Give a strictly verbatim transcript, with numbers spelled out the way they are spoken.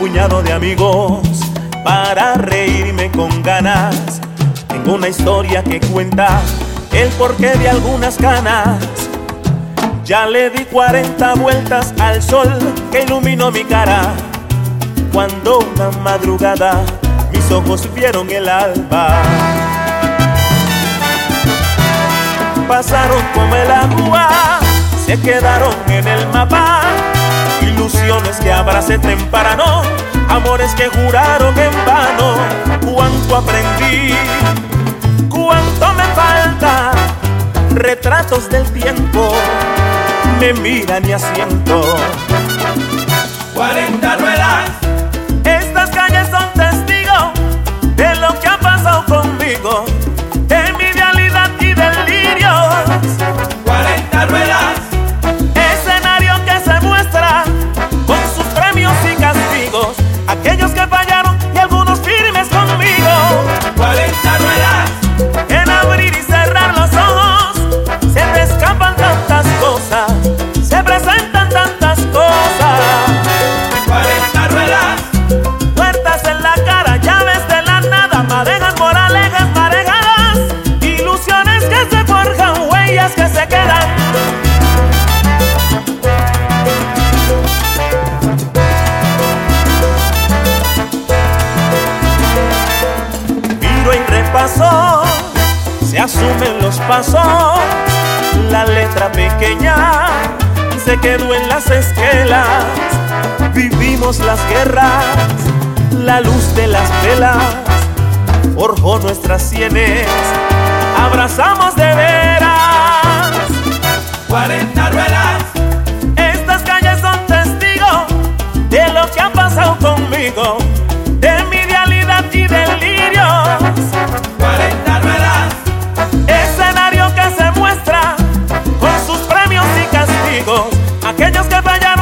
puñado de amigos para reírme con ganas. Tengo una historia que cuenta el porqué de algunas ganas. Ya le di cuarenta vueltas al sol que iluminó mi cara, cuando una madrugada mis ojos vieron el alba. Pasaron como el agua, se quedaron en el mapa. Ilusiones que abracé temprano, amores que juraron en vano. Cuánto aprendí, cuánto me falta. Retratos del tiempo me miran y asiento. cuarenta ruedas. Estas calles son testigos de lo que ha pasado conmigo, de mi idealidad y delirios. cuarenta ruedas. Escenario que se muestra con sus premios y castigos, aquellos que fallaron y algunos firmes conmigo. cuarenta ruedas. En abrir y cerrar los ojos se te escapan tantas cosas, se presentan tantas cosas. cuarenta ruedas. Puertas en la cara, llaves de la nada, madejas moralejas marejadas, ilusiones que se forjan, huellas que se quedan. Miro y repaso, se asumen los pasos, la letra pequeña se quedó en las esquelas. Vivimos las guerras, la luz de las velas forjó nuestras sienes, abrazamos de veras. cuarenta ruedas. Estas calles son testigos de lo que ha pasado conmigo, de mi idealidad y delirios. cuarenta ruedas. Escenario que se muestra con sus premios y castigos, aquellos que fallaron